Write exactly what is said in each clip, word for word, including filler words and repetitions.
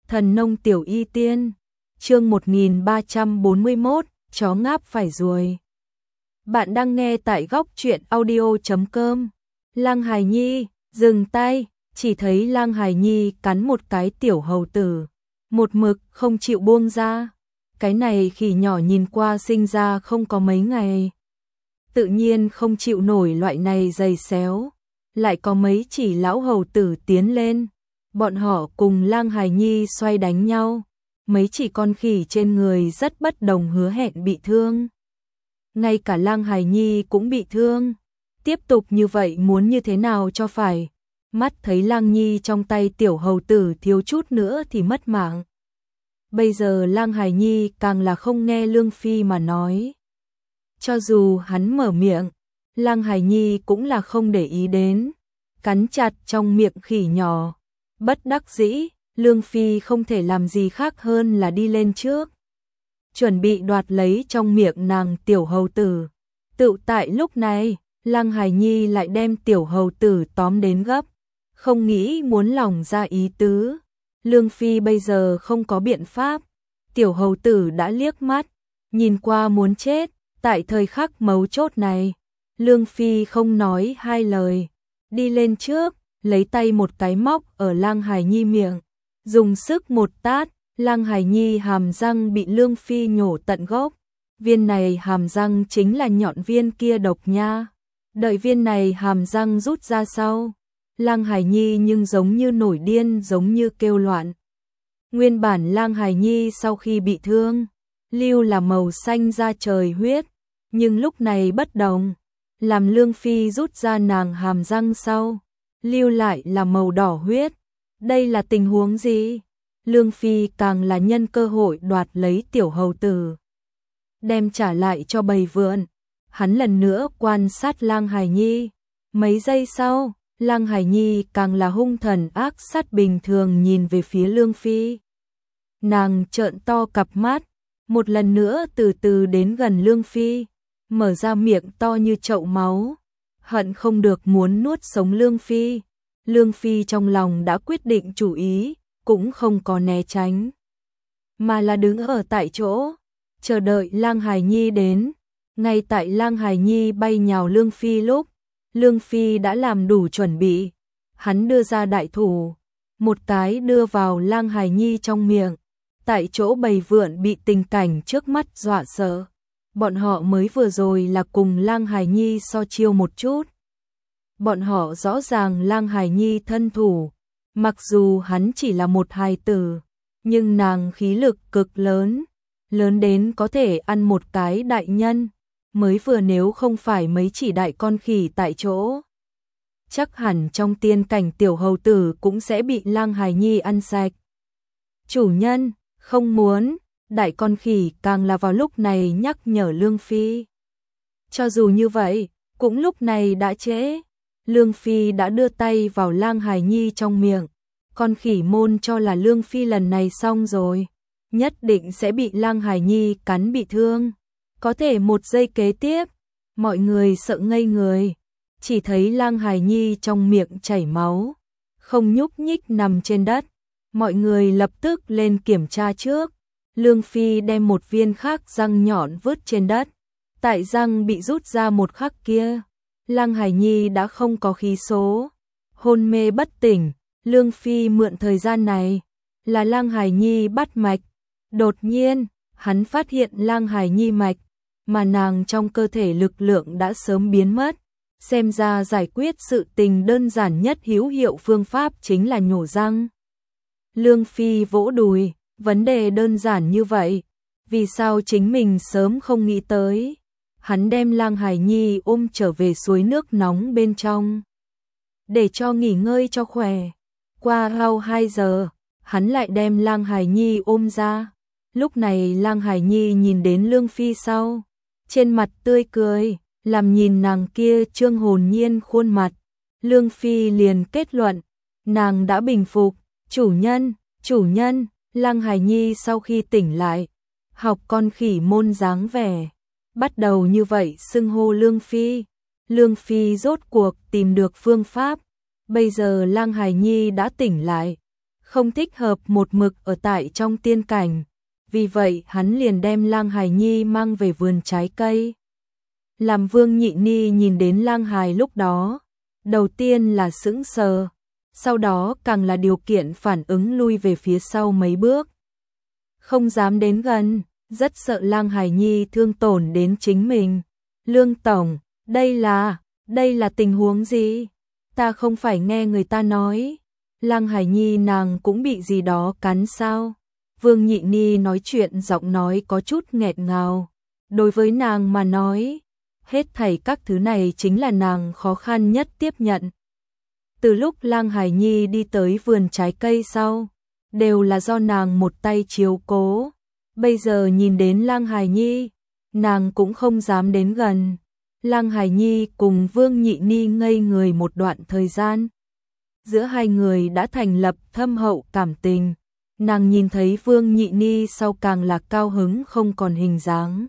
Thần nông tiểu y tiên, chương một nghìn ba trăm bốn mươi mốt, chó ngáp phải ruồi. Bạn đang nghe tại góc truyện audio chấm com. Lăng Hải Nhi, dừng tay, chỉ thấy Lăng Hải Nhi cắn một cái tiểu hầu tử, một mực không chịu buông ra. Cái này khỉ nhỏ nhìn qua sinh ra không có mấy ngày, tự nhiên không chịu nổi loại này giày xéo. Lại có mấy chỉ lão hầu tử tiến lên, bọn họ cùng Lăng Hải Nhi xoay đánh nhau. Mấy chỉ con khỉ trên người rất bất đồng, hứa hẹn bị thương. Ngay cả Lăng Hải Nhi cũng bị thương. Tiếp tục như vậy muốn như thế nào cho phải. Mắt thấy Lăng Nhi trong tay tiểu hầu tử thiếu chút nữa thì mất mạng. Bây giờ Lăng Hải Nhi càng là không nghe Lương Phi mà nói. Cho dù hắn mở miệng, Lăng Hải Nhi cũng là không để ý đến, cắn chặt trong miệng khỉ nhỏ. Bất đắc dĩ, Lương Phi không thể làm gì khác hơn là đi lên trước, chuẩn bị đoạt lấy trong miệng nàng tiểu hầu tử. Tự tại lúc này, Lăng Hải Nhi lại đem tiểu hầu tử tóm đến gấp, không nghĩ muốn lỏng ra ý tứ. Lương Phi bây giờ không có biện pháp, tiểu hầu tử đã liếc mắt, nhìn qua muốn chết. Tại thời khắc mấu chốt này, Lương Phi không nói hai lời, đi lên trước, lấy tay một cái móc ở Lăng Hải Nhi miệng, dùng sức một tát. Lăng Hải Nhi hàm răng bị Lương Phi nhổ tận gốc. Viên này hàm răng chính là nhọn viên kia độc nha. Đợi viên này hàm răng rút ra sau, Lăng Hải Nhi nhưng giống như nổi điên, giống như kêu loạn. Nguyên bản Lăng Hải Nhi sau khi bị thương, lưu là màu xanh da trời huyết, nhưng lúc này bất đồng, làm Lương Phi rút ra nàng hàm răng sau, lưu lại là màu đỏ huyết. Đây là tình huống gì? Lương Phi càng là nhân cơ hội đoạt lấy tiểu hầu tử, đem trả lại cho bầy vượn. Hắn lần nữa quan sát Lăng Hải Nhi. Mấy giây sau, Lăng Hải Nhi càng là hung thần ác sát bình thường nhìn về phía Lương Phi. Nàng trợn to cặp mắt, một lần nữa từ từ đến gần Lương Phi, mở ra miệng to như chậu máu, hận không được muốn nuốt sống Lương Phi. Lương Phi trong lòng đã quyết định chủ ý, cũng không có né tránh, mà là đứng ở tại chỗ, chờ đợi Lăng Hải Nhi đến. Ngay tại Lăng Hải Nhi bay nhào Lương Phi lúc, Lương Phi đã làm đủ chuẩn bị. Hắn đưa ra đại thủ, một cái đưa vào Lăng Hải Nhi trong miệng. Tại chỗ bầy vượn bị tình cảnh trước mắt dọa sợ. Bọn họ mới vừa rồi là cùng Lăng Hải Nhi so chiêu một chút. Bọn họ rõ ràng Lăng Hải Nhi thân thủ, mặc dù hắn chỉ là một hài tử, nhưng nàng khí lực cực lớn, lớn đến có thể ăn một cái đại nhân. Mới vừa nếu không phải mấy chỉ đại con khỉ tại chỗ, chắc hẳn trong tiên cảnh tiểu hầu tử cũng sẽ bị Lăng Hải Nhi ăn sạch. Chủ nhân, không muốn. Đại con khỉ càng là vào lúc này nhắc nhở Lương Phi. Cho dù như vậy, cũng lúc này đã trễ. Lương Phi đã đưa tay vào Lăng Hải Nhi trong miệng. Con khỉ môn cho là Lương Phi lần này xong rồi, nhất định sẽ bị Lăng Hải Nhi cắn bị thương. Có thể một giây kế tiếp, mọi người sợ ngây người, chỉ thấy Lăng Hải Nhi trong miệng chảy máu, không nhúc nhích nằm trên đất. Mọi người lập tức lên kiểm tra trước. Lương Phi đem một viên khác răng nhọn vứt trên đất. Tại răng bị rút ra một khắc kia, Lăng Hải Nhi đã không có khí số, hôn mê bất tỉnh. Lương Phi mượn thời gian này, là Lăng Hải Nhi bắt mạch. Đột nhiên, hắn phát hiện Lăng Hải Nhi mạch, mà nàng trong cơ thể lực lượng đã sớm biến mất. Xem ra giải quyết sự tình đơn giản nhất hữu hiệu phương pháp chính là nhổ răng. Lương Phi vỗ đùi, vấn đề đơn giản như vậy, vì sao chính mình sớm không nghĩ tới. Hắn đem Lăng Hải Nhi ôm trở về suối nước nóng bên trong, để cho nghỉ ngơi cho khỏe. Qua sau hai giờ, hắn lại đem Lăng Hải Nhi ôm ra. Lúc này Lăng Hải Nhi nhìn đến Lương Phi sau, trên mặt tươi cười, làm nhìn nàng kia trương hồn nhiên khuôn mặt. Lương Phi liền kết luận, nàng đã bình phục. Chủ nhân, chủ nhân. Lăng Hải Nhi sau khi tỉnh lại, học con khỉ môn dáng vẻ, bắt đầu như vậy xưng hô Lương Phi. Lương Phi rốt cuộc tìm được phương pháp. Bây giờ Lăng Hải Nhi đã tỉnh lại, không thích hợp một mực ở tại trong tiên cảnh, vì vậy hắn liền đem Lang Hài Nhi mang về vườn trái cây. Làm Vương Nhị Ni nhìn đến Lang Hài lúc đó, đầu tiên là sững sờ, sau đó càng là điều kiện phản ứng lui về phía sau mấy bước. Không dám đến gần, rất sợ Lang Hài Nhi thương tổn đến chính mình. Lương tổng, đây là, đây là tình huống gì? Ta không phải nghe người ta nói, Lang Hài Nhi nàng cũng bị gì đó cắn sao? Vương Nhị Ni nói chuyện giọng nói có chút nghẹt ngào. Đối với nàng mà nói, hết thảy các thứ này chính là nàng khó khăn nhất tiếp nhận. Từ lúc Lang Hài Nhi đi tới vườn trái cây sau, đều là do nàng một tay chiếu cố. Bây giờ nhìn đến Lang Hài Nhi, nàng cũng không dám đến gần. Lang Hài Nhi cùng Vương Nhị Ni ngây người một đoạn thời gian. Giữa hai người đã thành lập thâm hậu cảm tình. Nàng nhìn thấy Vương Nhị Ni sau càng là cao hứng không còn hình dáng.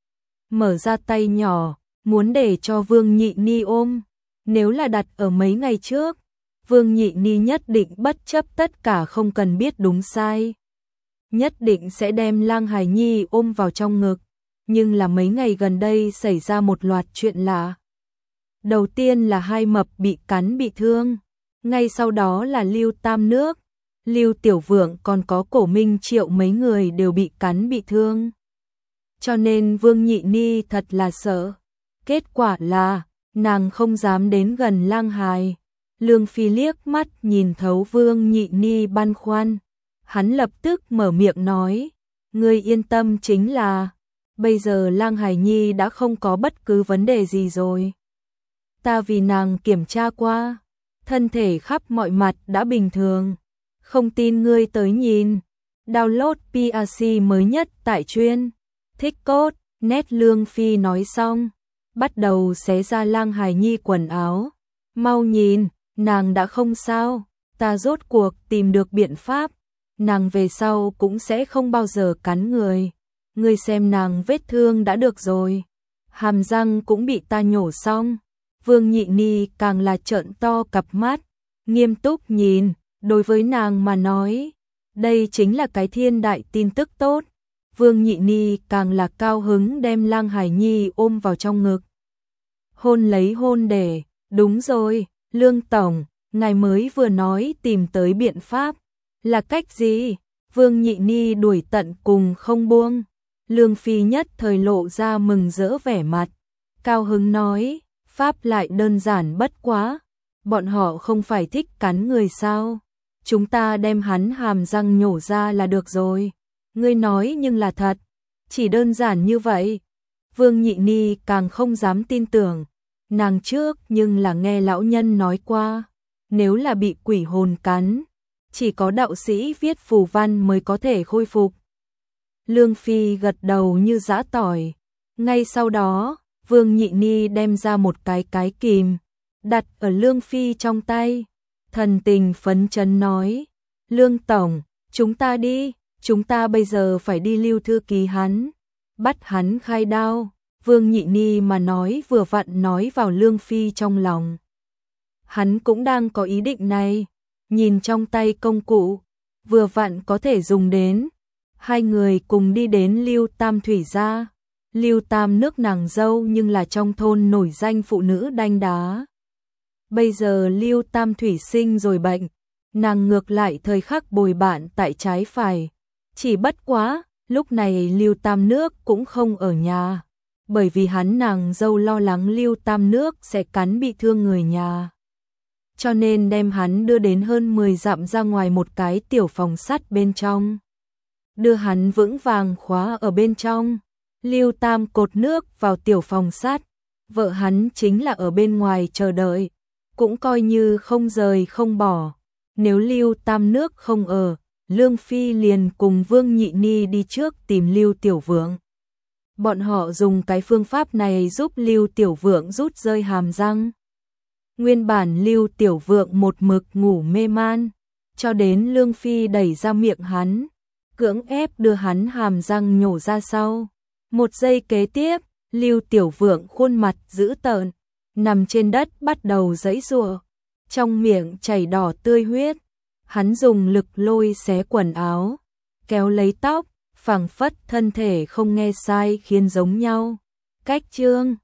Mở ra tay nhỏ, muốn để cho Vương Nhị Ni ôm. Nếu là đặt ở mấy ngày trước, Vương Nhị Ni nhất định bất chấp tất cả không cần biết đúng sai. Nhất định sẽ đem Lang Hài Nhi ôm vào trong ngực. Nhưng là mấy ngày gần đây xảy ra một loạt chuyện lạ. Đầu tiên là hai mập bị cắn bị thương. Ngay sau đó là Lưu Tam Nước, Lưu Tiểu Vượng còn có Cổ Minh Triệu mấy người đều bị cắn bị thương. Cho nên Vương Nhị Ni thật là sợ. Kết quả là, nàng không dám đến gần Lang Hài. Lương Phi liếc mắt nhìn thấu Vương Nhị Ni băn khoăn. Hắn lập tức mở miệng nói, ngươi yên tâm chính là, bây giờ Lang Hài Nhi đã không có bất cứ vấn đề gì rồi. Ta vì nàng kiểm tra qua, thân thể khắp mọi mặt đã bình thường. Không tin ngươi tới nhìn. Download pê rờ xê mới nhất tại chuyên. Thích cốt, net. Lương Phi nói xong, bắt đầu xé ra Lang Hài Nhi quần áo. Mau nhìn, nàng đã không sao, ta rốt cuộc tìm được biện pháp. Nàng về sau cũng sẽ không bao giờ cắn người. Ngươi xem nàng vết thương đã được rồi. Hàm răng cũng bị ta nhổ xong. Vương Nhị Ni càng là trợn to cặp mắt, nghiêm túc nhìn. Đối với nàng mà nói, đây chính là cái thiên đại tin tức tốt. Vương Nhị Ni càng là cao hứng đem Lang Hài Nhi ôm vào trong ngực. Hôn lấy hôn để, đúng rồi, Lương Tổng, ngài mới vừa nói tìm tới biện pháp. Là cách gì? Vương Nhị Ni đuổi tận cùng không buông. Lương Phi nhất thời lộ ra mừng rỡ vẻ mặt. Cao hứng nói, pháp lại đơn giản bất quá. Bọn họ không phải thích cắn người sao? Chúng ta đem hắn hàm răng nhổ ra là được rồi. Ngươi nói nhưng là thật. Chỉ đơn giản như vậy. Vương Nhị Ni càng không dám tin tưởng. Nàng trước nhưng là nghe lão nhân nói qua. Nếu là bị quỷ hồn cắn, chỉ có đạo sĩ viết phù văn mới có thể khôi phục. Lương Phi gật đầu như giã tỏi. Ngay sau đó, Vương Nhị Ni đem ra một cái cái kìm, đặt ở Lương Phi trong tay. Thần tình phấn chấn nói, Lương Tổng, chúng ta đi, chúng ta bây giờ phải đi Lưu thư ký hắn, bắt hắn khai đao. Vương Nhị Ni mà nói vừa vặn nói vào Lương Phi trong lòng. Hắn cũng đang có ý định này, nhìn trong tay công cụ, vừa vặn có thể dùng đến. Hai người cùng đi đến Lưu Tam Thủy gia. Lưu Tam Nước nàng dâu nhưng là trong thôn nổi danh phụ nữ đanh đá. Bây giờ Lưu Tam Thủy sinh rồi bệnh, nàng ngược lại thời khắc bồi bạn tại trái phải. Chỉ bất quá, lúc này Lưu Tam Nước cũng không ở nhà, bởi vì hắn nàng dâu lo lắng Lưu Tam Nước sẽ cắn bị thương người nhà. Cho nên đem hắn đưa đến hơn mười dặm ra ngoài một cái tiểu phòng sắt bên trong. Đưa hắn vững vàng khóa ở bên trong. Lưu Tam cột nước vào tiểu phòng sắt, vợ hắn chính là ở bên ngoài chờ đợi, cũng coi như không rời không bỏ. Nếu Lưu Tam Nước không ở, Lương Phi liền cùng Vương Nhị Ni đi trước tìm Lưu Tiểu Vượng. Bọn họ dùng cái phương pháp này giúp Lưu Tiểu Vượng rút rơi hàm răng. Nguyên bản Lưu Tiểu Vượng một mực ngủ mê man, cho đến Lương Phi đẩy ra miệng hắn, cưỡng ép đưa hắn hàm răng nhổ ra sau. Một giây kế tiếp, Lưu Tiểu Vượng khuôn mặt dữ tợn, nằm trên đất bắt đầu giãy giụa, trong miệng chảy đỏ tươi huyết. Hắn dùng lực lôi xé quần áo, kéo lấy tóc, phảng phất thân thể không nghe sai khiến giống nhau. Cách chương